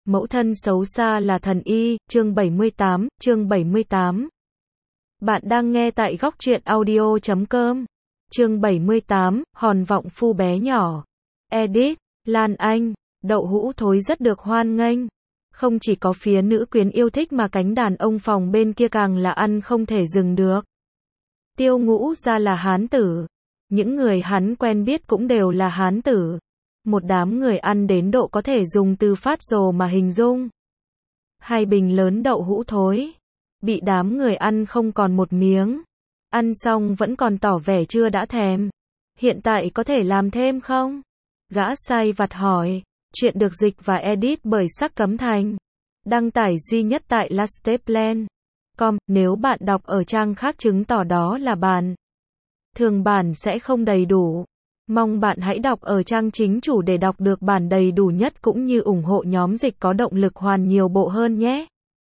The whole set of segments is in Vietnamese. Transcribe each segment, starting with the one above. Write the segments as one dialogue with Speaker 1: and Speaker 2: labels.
Speaker 1: Mẫu thân xấu xa là thần y, chương 78. Bạn đang nghe tại góc truyện audio.com. Chương 78, hòn vọng phu bé nhỏ. Edit, Lan Anh, đậu hũ thối rất được hoan nghênh. Không chỉ có phía nữ quyến yêu thích mà cánh đàn ông phòng bên kia càng là ăn không thể dừng được. Tiêu Ngũ Gia là Hán tử. Những người hắn quen biết cũng đều là Hán tử. Một đám người ăn đến độ có thể dùng từ phát rồ mà hình dung. Hai bình lớn đậu hũ thối. Bị đám người ăn không còn một miếng. Ăn xong vẫn còn tỏ vẻ chưa đã thèm. Hiện tại có thể làm thêm không? Gã sai vặt hỏi. Chuyện được dịch và edit bởi Sắc Cấm Thành. Đăng tải duy nhất tại lasteplan.com. Nếu bạn đọc ở trang khác chứng tỏ đó là bản thường bản sẽ không đầy đủ. Mong bạn hãy đọc ở trang chính chủ để đọc được bản đầy đủ nhất cũng như ủng hộ nhóm dịch có động lực hoàn nhiều bộ hơn nhé.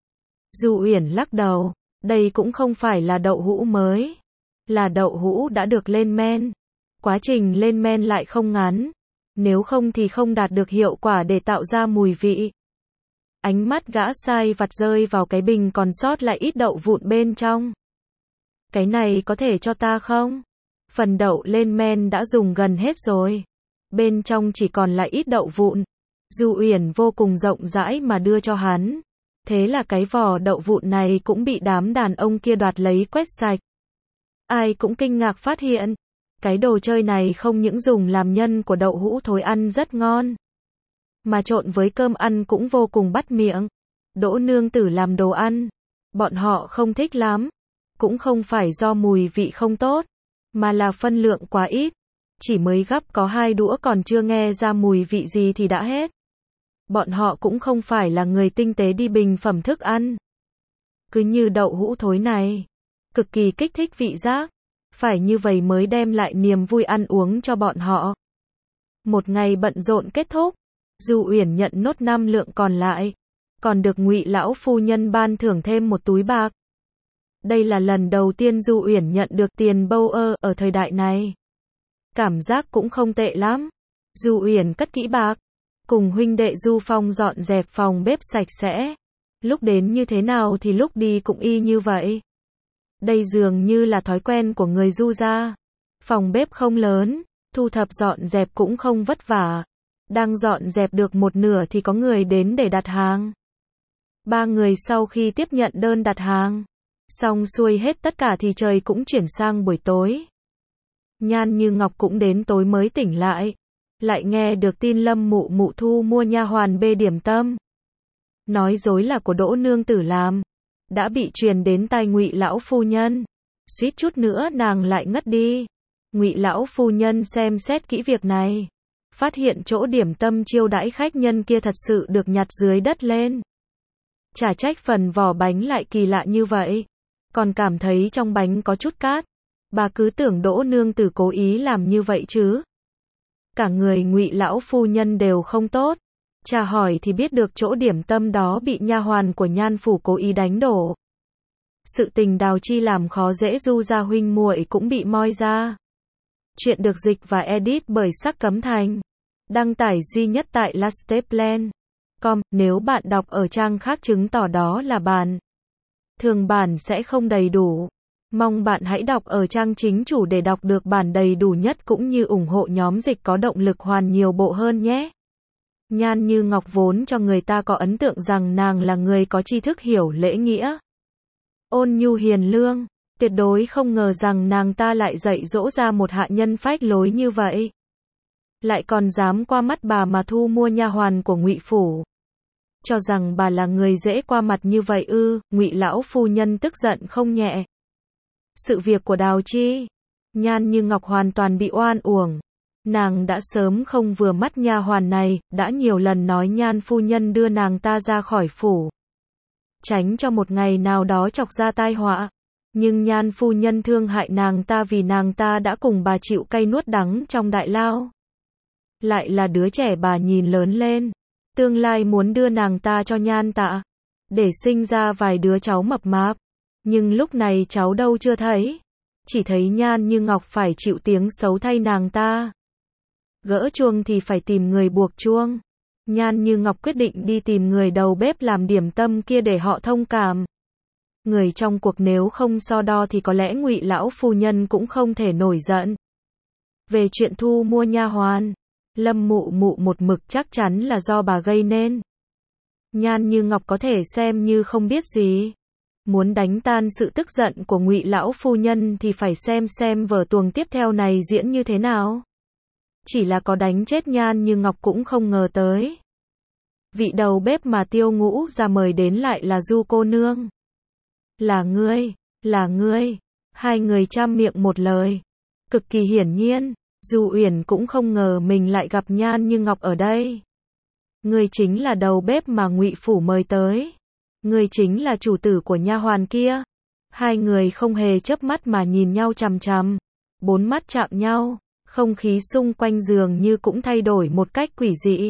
Speaker 1: Du Uyển lắc đầu. Đây cũng không phải là đậu hũ mới. Là đậu hũ đã được lên men. Quá trình lên men lại không ngắn. Nếu không thì không đạt được hiệu quả để tạo ra mùi vị. Ánh mắt gã sai vặt rơi vào cái bình còn sót lại ít đậu vụn bên trong. Cái này có thể cho ta không? Phần đậu lên men đã dùng gần hết rồi. Bên trong chỉ còn lại ít đậu vụn. Du Uyển vô cùng rộng rãi mà đưa cho hắn. Thế là cái vỏ đậu vụn này cũng bị đám đàn ông kia đoạt lấy quét sạch. Ai cũng kinh ngạc phát hiện. Cái đồ chơi này không những dùng làm nhân của đậu hũ thối ăn rất ngon. Mà trộn với cơm ăn cũng vô cùng bắt miệng. Đỗ nương tử làm đồ ăn. Bọn họ không thích lắm. Cũng không phải do mùi vị không tốt. Mà là phân lượng quá ít. Chỉ mới gắp có 2 đũa còn chưa nghe ra mùi vị gì thì đã hết. Bọn họ cũng không phải là người tinh tế đi bình phẩm thức ăn. Cứ như đậu hũ thối này. Cực kỳ kích thích vị giác. Phải như vậy mới đem lại niềm vui ăn uống cho bọn họ. Một ngày bận rộn kết thúc. Du Uyển nhận nốt 5 lượng còn lại. Còn được Ngụy lão phu nhân ban thưởng thêm một túi bạc. Đây là lần đầu tiên Du Uyển nhận được tiền bâu ở thời đại này. Cảm giác cũng không tệ lắm. Du Uyển cất kỹ bạc. Cùng huynh đệ Du Phong dọn dẹp phòng bếp sạch sẽ. Lúc đến như thế nào thì lúc đi cũng y như vậy. Đây dường như là thói quen của người Du gia. Phòng bếp không lớn, thu thập dọn dẹp cũng không vất vả. Đang dọn dẹp được một nửa thì có người đến để đặt hàng. 3 người sau khi tiếp nhận đơn đặt hàng. Xong xuôi hết tất cả thì trời cũng chuyển sang buổi tối. Nhan Như Ngọc cũng đến tối mới tỉnh lại. Lại nghe được tin Lâm mụ mụ thu mua nha hoàn bê điểm tâm. Nói dối là của Đỗ nương tử làm. Đã bị truyền đến tai Ngụy lão phu nhân. Suýt chút nữa nàng lại ngất đi. Ngụy lão phu nhân xem xét kỹ việc này. Phát hiện chỗ điểm tâm chiêu đãi khách nhân kia thật sự được nhặt dưới đất lên. Chả trách phần vỏ bánh lại kỳ lạ như vậy. Còn cảm thấy trong bánh có chút cát. Bà cứ tưởng Đỗ nương tử cố ý làm như vậy chứ. Cả người Ngụy lão phu nhân đều không tốt. Chả hỏi thì biết được chỗ điểm tâm đó bị nha hoàn của Nhan phủ cố ý đánh đổ. Sự tình Đào Chi làm khó dễ Du gia huynh muội cũng bị moi ra. Chuyện được dịch và edit bởi Sắc Cấm Thành. Đăng tải duy nhất tại lasteplan.com. Nếu bạn đọc ở trang khác chứng tỏ đó là bản thường bản sẽ không đầy đủ. Mong bạn hãy đọc ở trang chính chủ để đọc được bản đầy đủ nhất cũng như ủng hộ nhóm dịch có động lực hoàn nhiều bộ hơn nhé. Nhan Như Ngọc vốn cho người ta có ấn tượng rằng nàng là người có tri thức hiểu lễ nghĩa. Ôn nhu hiền lương. Tuyệt đối không ngờ rằng nàng ta lại dạy dỗ ra một hạ nhân phách lối như vậy. Lại còn dám qua mắt bà mà thu mua nha hoàn của Ngụy phủ. Cho rằng bà là người dễ qua mặt như vậy ư? Ngụy lão phu nhân tức giận không nhẹ. Sự việc của Đào Chi, Nhan Như Ngọc hoàn toàn bị oan uổng. Nàng đã sớm không vừa mắt nha hoàn này, đã nhiều lần nói Nhan phu nhân đưa nàng ta ra khỏi phủ. Tránh cho một ngày nào đó chọc ra tai họa. Nhưng Nhan phu nhân thương hại nàng ta vì nàng ta đã cùng bà chịu cay nuốt đắng trong đại lao. Lại là đứa trẻ bà nhìn lớn lên. Tương lai muốn đưa nàng ta cho Nhan tạ. Để sinh ra vài đứa cháu mập mạp. Nhưng lúc này cháu đâu chưa thấy. Chỉ thấy Nhan Như Ngọc phải chịu tiếng xấu thay nàng ta. Gỡ chuông thì phải tìm người buộc chuông. Nhan Như Ngọc quyết định đi tìm người đầu bếp làm điểm tâm kia để họ thông cảm. Người trong cuộc nếu không so đo thì có lẽ Ngụy lão phu nhân cũng không thể nổi giận. Về chuyện thu mua nha hoàn, Lâm Mụ Mụ một mực chắc chắn là do bà gây nên. Nhan Như Ngọc có thể xem như không biết gì. Muốn đánh tan sự tức giận của Ngụy lão phu nhân thì phải xem vở tuồng tiếp theo này diễn như thế nào. Chỉ là có đánh chết Nhan Như Ngọc cũng không ngờ tới. Vị đầu bếp mà Tiêu Ngũ ra mời đến lại là Du cô nương. Là ngươi. Hai người chăm miệng một lời. Cực kỳ hiển nhiên, Du Uyển cũng không ngờ mình lại gặp Nhan Như Ngọc ở đây. Ngươi chính là đầu bếp mà Ngụy phủ mời tới. Ngươi chính là chủ tử của nha hoàn kia. Hai người không hề chớp mắt mà nhìn nhau chằm chằm. Bốn mắt chạm nhau, không khí xung quanh giường như cũng thay đổi một cách quỷ dị.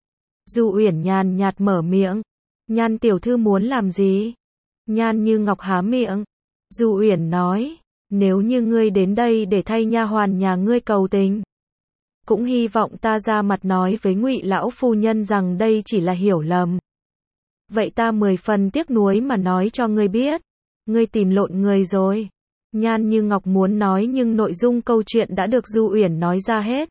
Speaker 1: Du Uyển nhàn nhạt mở miệng. Nhan tiểu thư muốn làm gì? Nhan Như Ngọc há miệng. Du Uyển nói, nếu như ngươi đến đây để thay nha hoàn nhà ngươi cầu tình, cũng hy vọng ta ra mặt nói với Ngụy lão phu nhân rằng đây chỉ là hiểu lầm. Vậy ta 10 phần tiếc nuối mà nói cho ngươi biết, ngươi tìm lộn người rồi. Nhan Như Ngọc muốn nói nhưng nội dung câu chuyện đã được Du Uyển nói ra hết.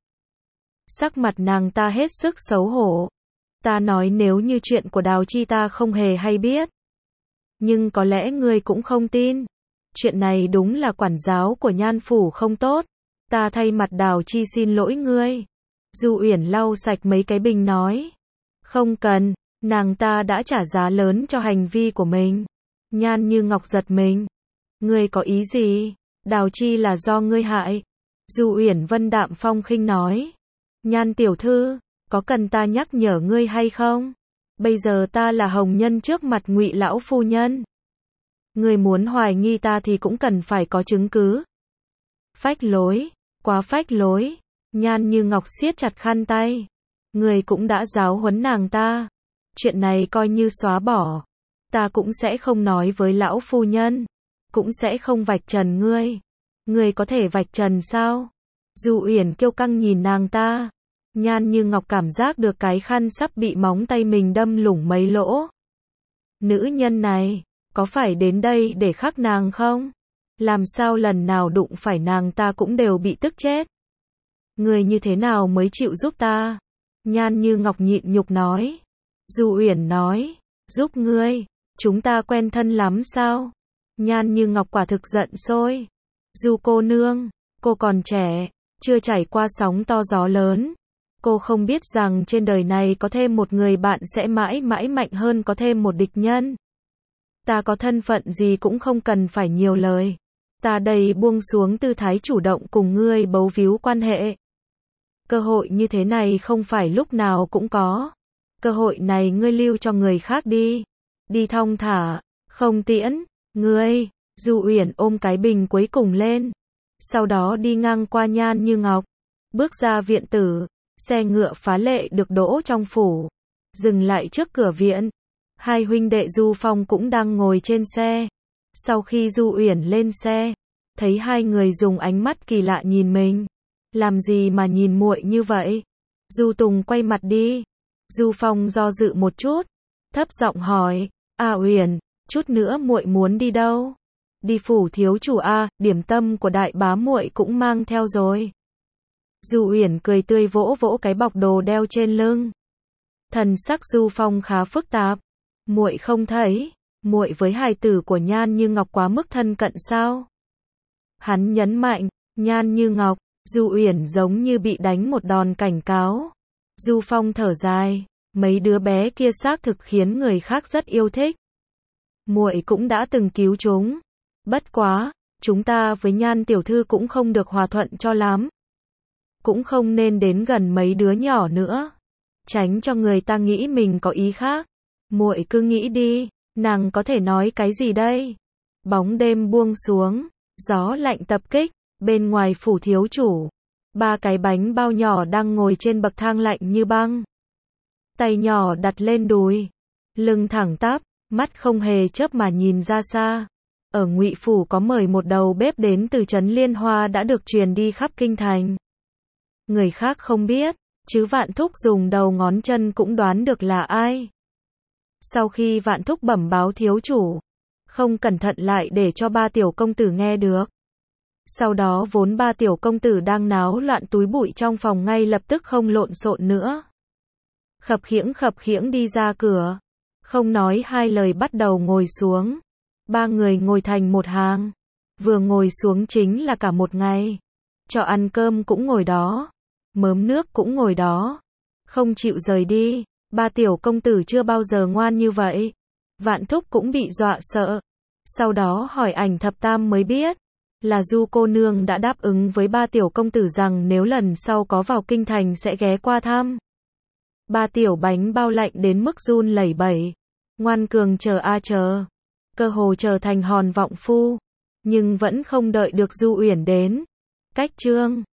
Speaker 1: Sắc mặt nàng ta hết sức xấu hổ. Ta nói nếu như chuyện của Đào Chi ta không hề hay biết. Nhưng có lẽ ngươi cũng không tin. Chuyện này đúng là quản giáo của Nhan phủ không tốt. Ta thay mặt Đào Chi xin lỗi ngươi. Du Uyển lau sạch mấy cái bình nói. Không cần, nàng ta đã trả giá lớn cho hành vi của mình. Nhan Như Ngọc giật mình. Ngươi có ý gì? Đào Chi là do ngươi hại. Du Uyển vân đạm phong khinh nói. Nhan tiểu thư, có cần ta nhắc nhở ngươi hay không? Bây giờ ta là hồng nhân trước mặt Ngụy lão phu nhân. Ngươi muốn hoài nghi ta thì cũng cần phải có chứng cứ. Phách lối, quá phách lối. Nhan Như Ngọc siết chặt khăn tay. Ngươi cũng đã giáo huấn nàng ta. Chuyện này coi như xóa bỏ. Ta cũng sẽ không nói với lão phu nhân. Cũng sẽ không vạch trần ngươi. Ngươi có thể vạch trần sao? Du Uyển kiêu căng nhìn nàng ta. Nhan Như Ngọc cảm giác được cái khăn sắp bị móng tay mình đâm lủng mấy lỗ. Nữ nhân này, có phải đến đây để khắc nàng không? Làm sao lần nào đụng phải nàng ta cũng đều bị tức chết? Ngươi như thế nào mới chịu giúp ta? Nhan Như Ngọc nhịn nhục nói. Du Uyển nói, giúp ngươi, chúng ta quen thân lắm sao? Nhan Như Ngọc quả thực giận sôi. Du cô nương, cô còn trẻ, chưa trải qua sóng to gió lớn. Cô không biết rằng trên đời này có thêm một người bạn sẽ mãi mãi mạnh hơn có thêm một địch nhân. Ta có thân phận gì cũng không cần phải nhiều lời. Ta đây buông xuống tư thái chủ động cùng ngươi bấu víu quan hệ. Cơ hội như thế này không phải lúc nào cũng có. Cơ hội này ngươi lưu cho người khác đi. Đi thong thả, không tiễn. Ngươi, Du Uyển ôm cái bình cuối cùng lên. Sau đó đi ngang qua Nhan Như Ngọc. Bước ra viện tử. Xe ngựa phá lệ được đỗ trong phủ. Dừng lại trước cửa viện. Hai huynh đệ Du Phong cũng đang ngồi trên xe. Sau khi Du Uyển lên xe, thấy hai người dùng ánh mắt kỳ lạ nhìn mình. Làm gì mà nhìn muội như vậy? Du Tùng quay mặt đi. Du Phong do dự một chút, thấp giọng hỏi, "A Uyển, chút nữa muội muốn đi đâu?" "Đi phủ thiếu chủ a, điểm tâm của đại bá muội cũng mang theo rồi." Du Uyển cười tươi vỗ vỗ cái bọc đồ đeo trên lưng. Thần sắc Du Phong khá phức tạp. Muội không thấy, muội với hài tử của Nhan Như Ngọc quá mức thân cận sao? Hắn nhấn mạnh, Nhan Như Ngọc, Du Uyển giống như bị đánh một đòn cảnh cáo. Du Phong thở dài, mấy đứa bé kia xác thực khiến người khác rất yêu thích. Muội cũng đã từng cứu chúng. Bất quá, chúng ta với Nhan tiểu thư cũng không được hòa thuận cho lắm. Cũng không nên đến gần mấy đứa nhỏ nữa. Tránh cho người ta nghĩ mình có ý khác. Muội cứ nghĩ đi, nàng có thể nói cái gì đây? Bóng đêm buông xuống, gió lạnh tập kích, bên ngoài phủ thiếu chủ. Ba cái bánh bao nhỏ đang ngồi trên bậc thang lạnh như băng. Tay nhỏ đặt lên đùi, lưng thẳng tắp, mắt không hề chớp mà nhìn ra xa. Ở Ngụy phủ có mời một đầu bếp đến từ trấn Liên Hoa đã được truyền đi khắp kinh thành. Người khác không biết, chứ Vạn Thúc dùng đầu ngón chân cũng đoán được là ai. Sau khi Vạn Thúc bẩm báo thiếu chủ, không cẩn thận lại để cho ba tiểu công tử nghe được. Sau đó vốn ba tiểu công tử đang náo loạn túi bụi trong phòng ngay lập tức không lộn xộn nữa. Khập khiễng đi ra cửa, không nói hai lời bắt đầu ngồi xuống. Ba người ngồi thành một hàng, vừa ngồi xuống chính là cả một ngày. Cho ăn cơm cũng ngồi đó, mớm nước cũng ngồi đó, không chịu rời đi. Ba tiểu công tử chưa bao giờ ngoan như vậy. Vạn Thúc cũng bị dọa sợ. Sau đó hỏi Ảnh Thập Tam mới biết, là Du cô nương đã đáp ứng với ba tiểu công tử rằng nếu lần sau có vào kinh thành sẽ ghé qua thăm. Ba tiểu bánh bao lạnh đến mức run lẩy bẩy, ngoan cường chờ chờ, cơ hồ trở thành hòn vọng phu, nhưng vẫn không đợi được Du Uyển đến. Cách chương